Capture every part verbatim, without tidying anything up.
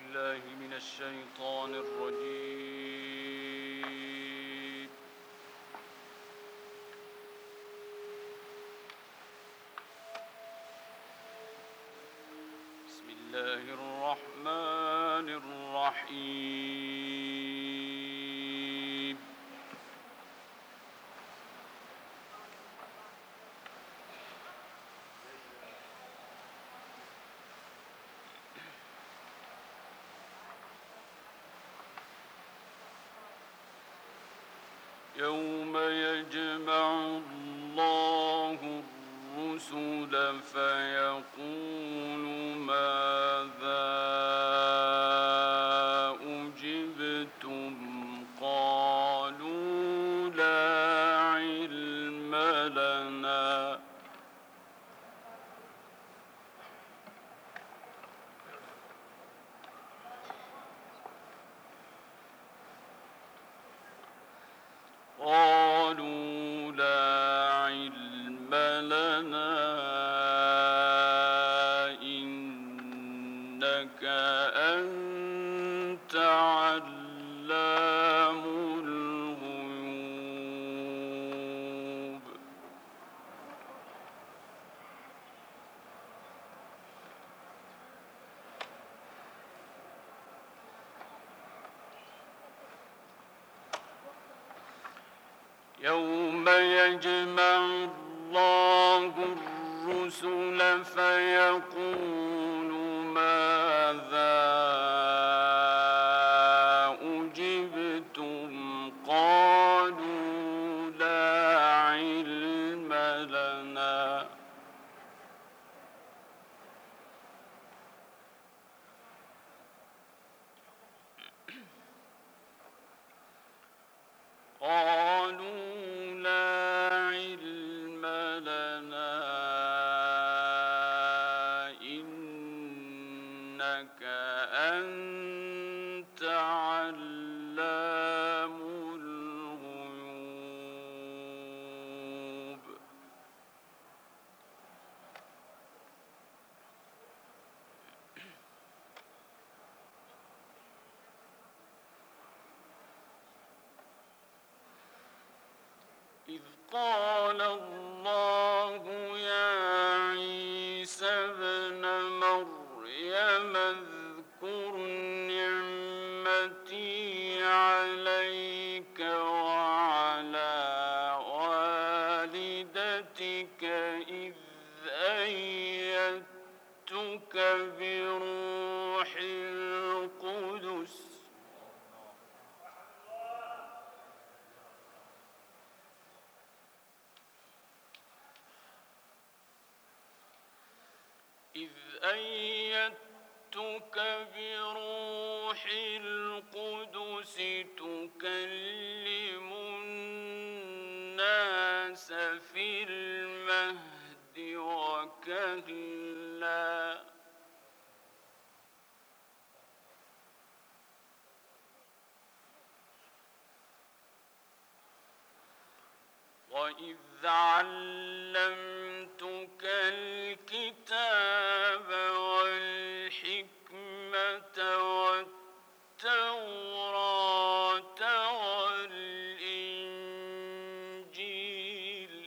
بالله من الشيطان الرجيم. بسم الله الرحمن الرحيم. يوم يجمع الله الرسل فيقول ماذا أجبتم قالوا لا علم لنا قالوا لا علم لنا إنك أنت علام الغيوب. يوم يجمع الله الرسل فيقول ماذا أجبتم قالوا لا علم لنا قالوا إنك أنت علام الغيوب. إذ قال الله يا عيسى ابن مريم اذكر نعمتي عليك وعلى والدتك إذ أيدتك بروح القدس إذ أيدتك بروح القدس تكلم الناس في المهد وكهلا وإذ علمتك الكتاب والحكمة والتوراة والإنجيل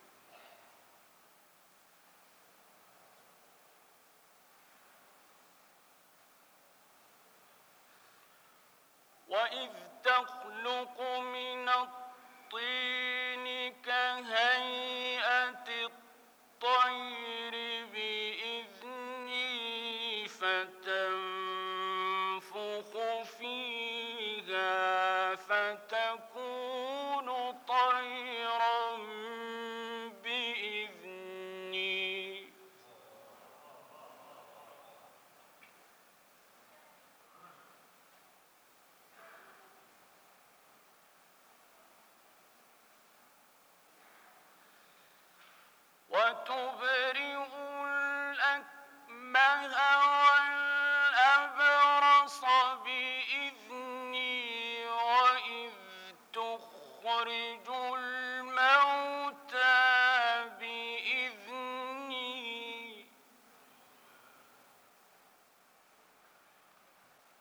وإذ تخلق من الطين كهيئة الطير بإذني فتنفخ فيها فتكون طيرا بإذني وتبرئ الأكمه والأبرص بإذني وإذ تخرج الموتى بإذني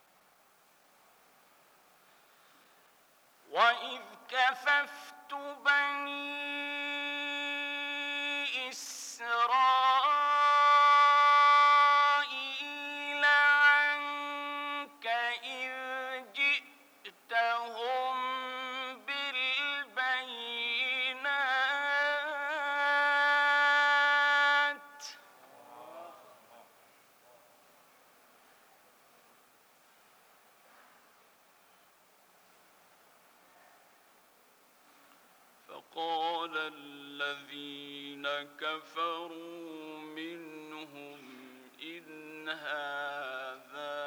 وإذ كففت بني إسرائيل عنك إذ جئتهم بالبينات فقال الذين كفروا منهم إن هذا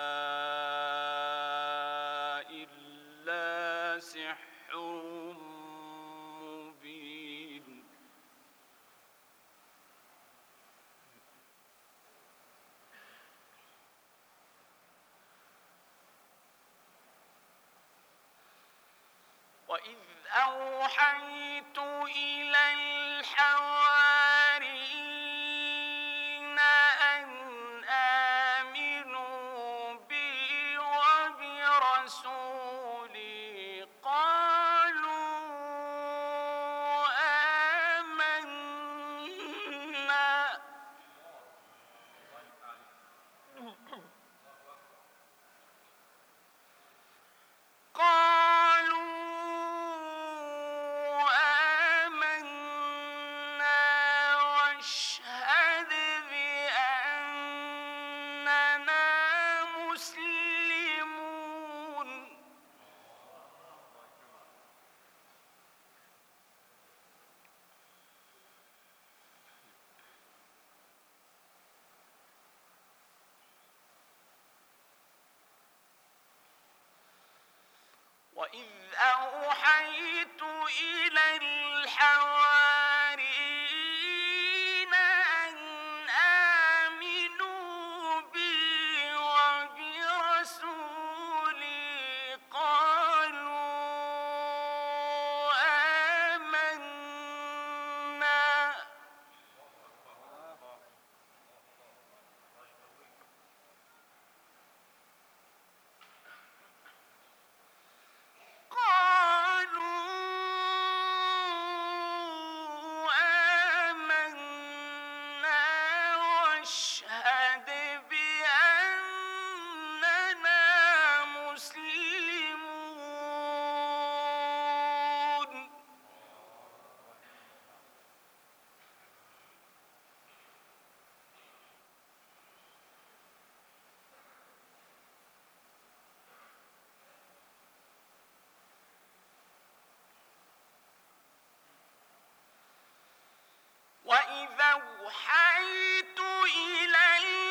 إلا سحر مبين. وإذ أوحيت إلى الحواريين أن آمنوا بي وبرسولي قالوا آمنا قالوا آمنا واشهد بأننا مسلمون. وإذ أوحيت إلى الحواريين أن آمنوا بي وبرسولي قالوا آمنا قالوا آمنا واشهد بأننا مسلمون. وإذا أوحيت إلى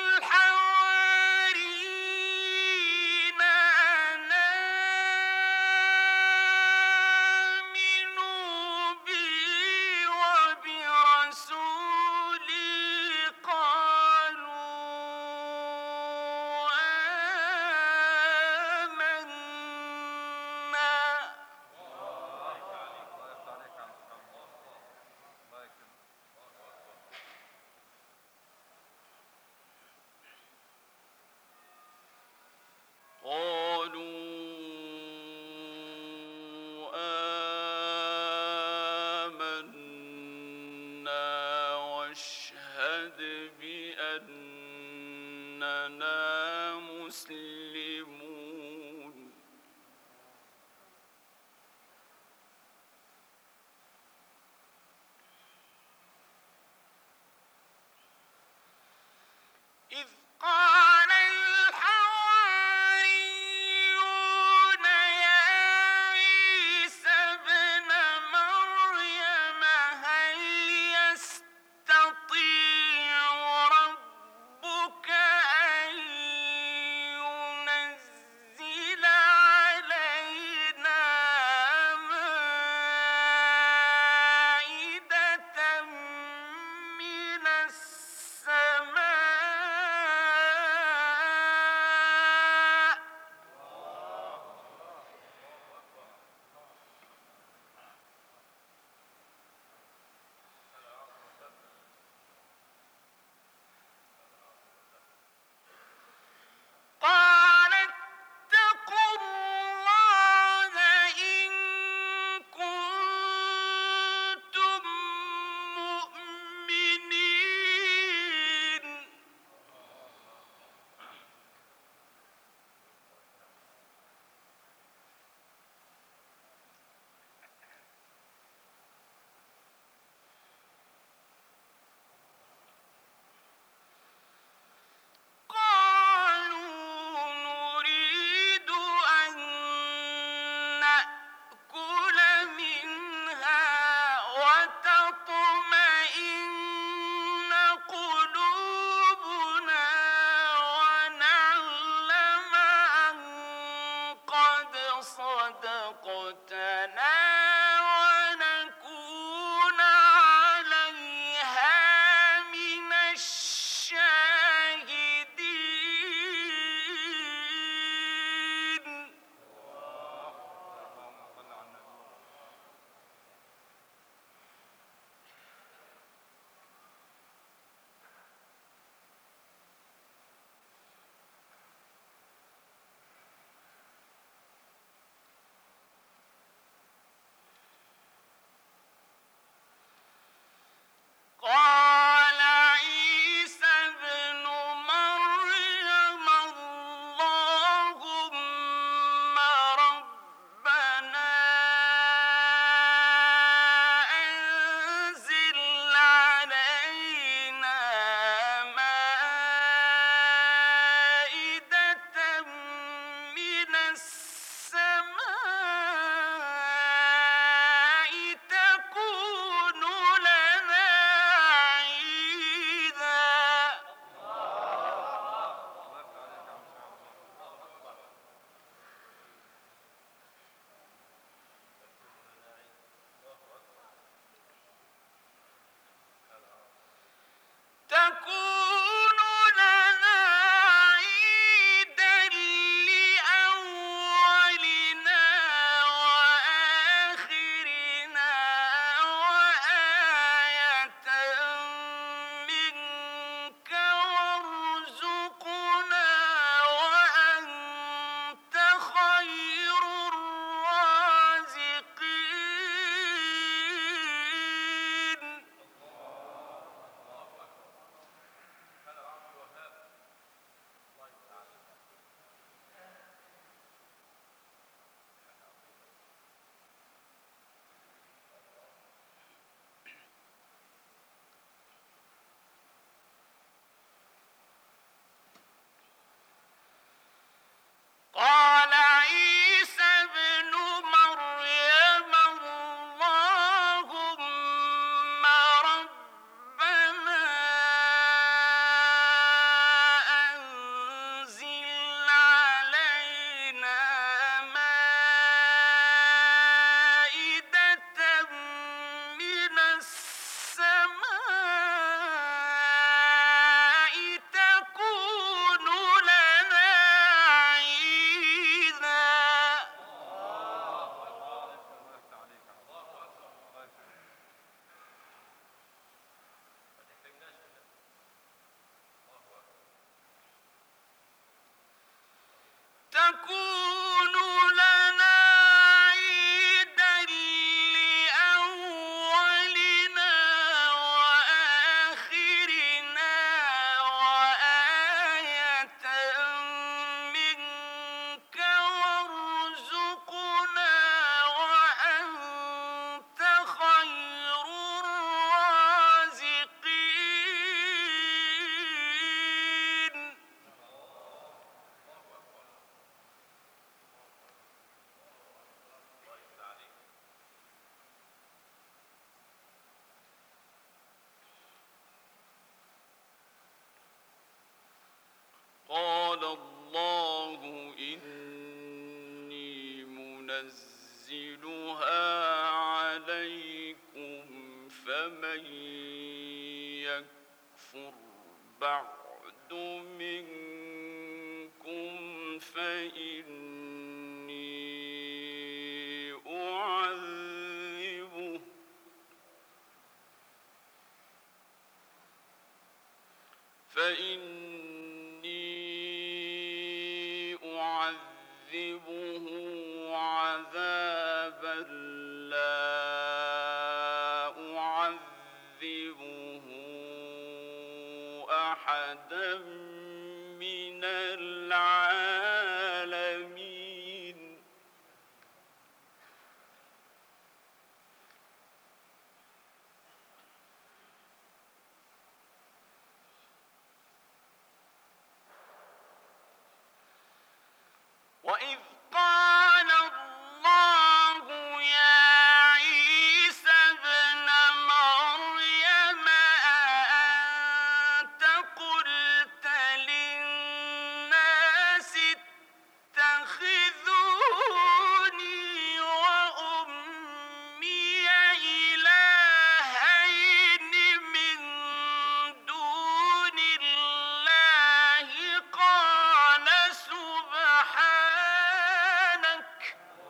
الحواريين أن آمنوا بي وبرسولي قالوا آمنا قالوا آمنا واشهد بأننا مسلمون. إذ قال الحواريون يا عيسى ابن مريم هل يستطيع ربك أن ينزل علينا مائدة من السماء ينزلها عليكم فمن يكفر بعد منكم فإني أعذبه فإني أعذبه عذابا لا أعذبه أحدا من العالمين. وإذ قال الله يا عيسى ابن مريم أأنت قلت للناس اتخذوني وأمي إلهين من دون الله قال سبحانك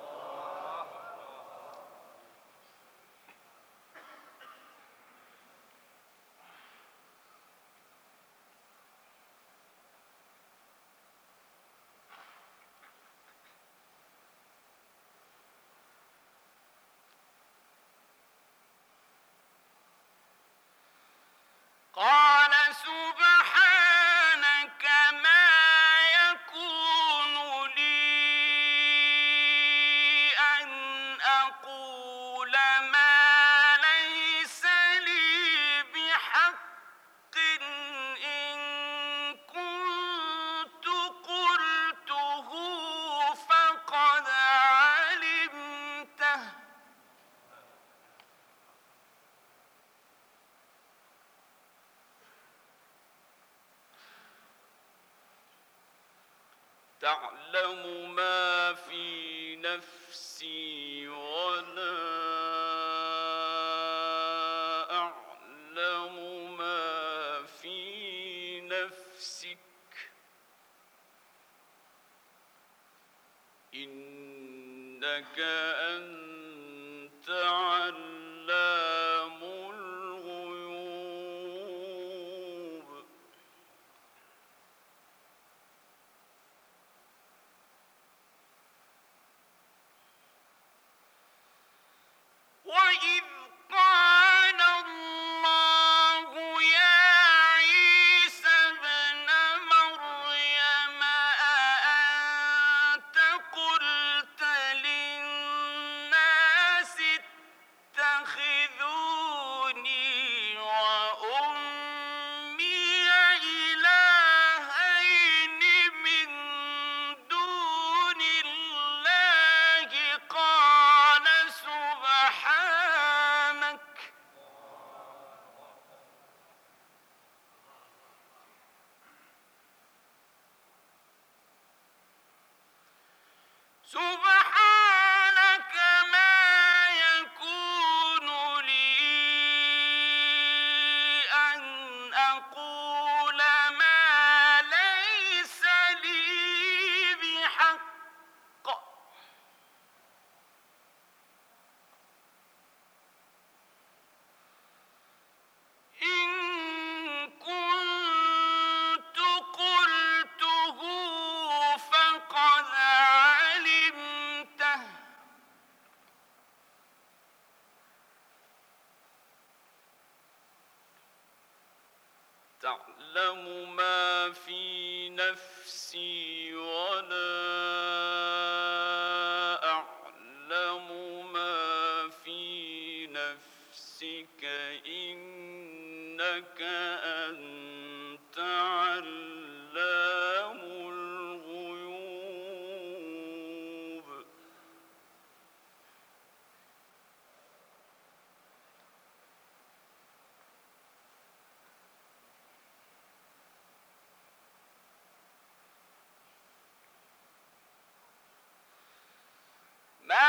قال سبحانك ما يكون لي أن أقول ما ليس لي بحق إن كنت قلته فقد علمته تعلم ما في نفسي ولا أعلم ما في نفسك إنك أنت علام الغيوب. وإذ قال الله يا عيسى ابن مريم أأنت قلت للناس اتخذوني وأمي إلهين من دون الله قال سبحانك سبحانك ما يكون لي أن أقول ما ليس لي بحق إن كنت قلته فقد علمته تعلم ما في نفسي ولا أعلم ما في نفسك إنك أنت علام الغيوب. ما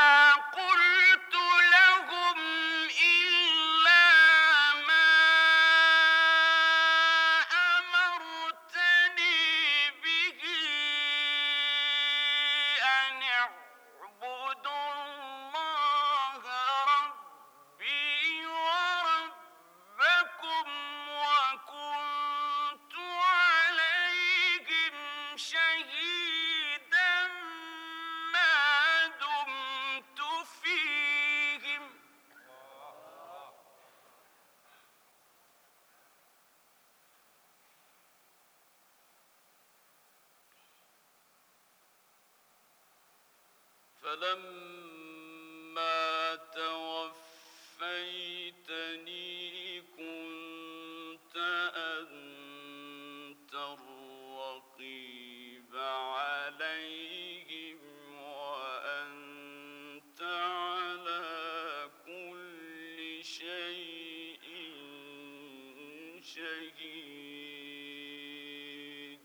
فلما توفيتني كنت أنت الرقيب عليهم وأنت على كل شيء شهيد.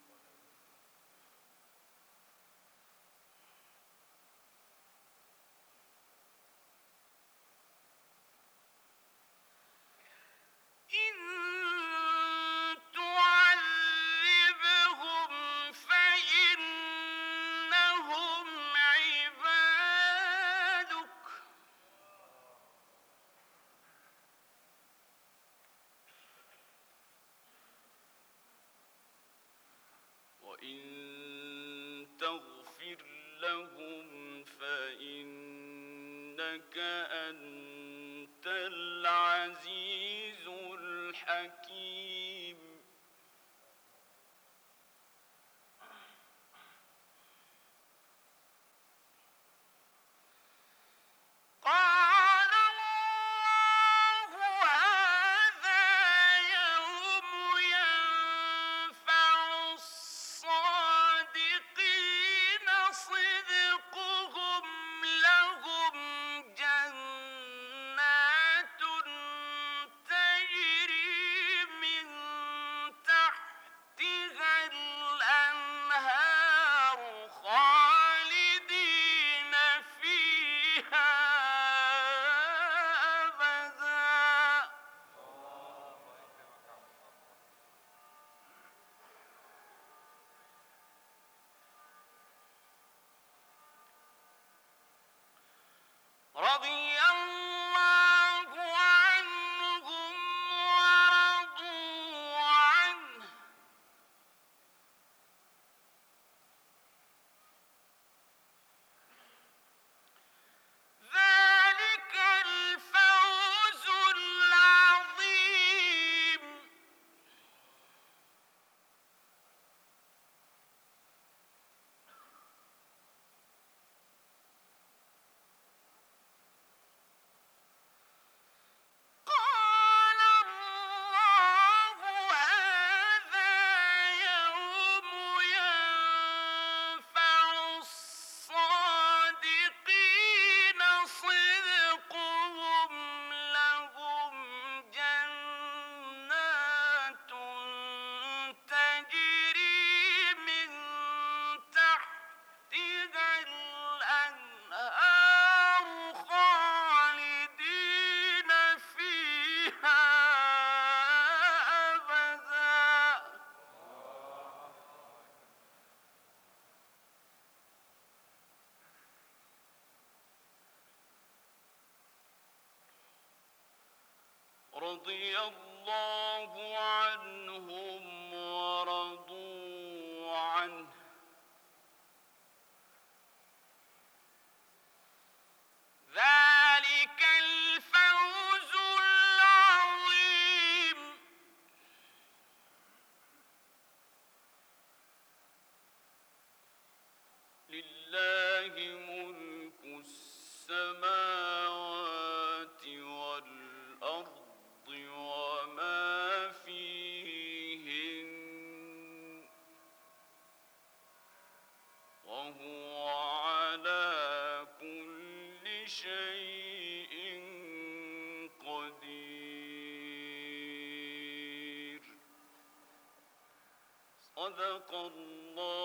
إن تعذبهم فإنهم عبادك وإن تغفر لهم فإنك أنت العزيز الحكيم. قال الله هذا يوم ينفع الصادقين صدقهم لهم جنات تجري من تحتها الأنهار خالدين فيها أبدا. رضي الله عنهم ورضوا عنه ذلك الفوز العظيم. قال الله هذا يوم ينفع الصادقين صدقهم لهم جنات تجري من تحتها الأنهار خالدين فيها أبدا. رضي الله عنهم ورضوا عنه ذلك الفوز العظيم. لله ملك السماوات والأرض وما فيهن وهو على كل شيء قدير. صدق الله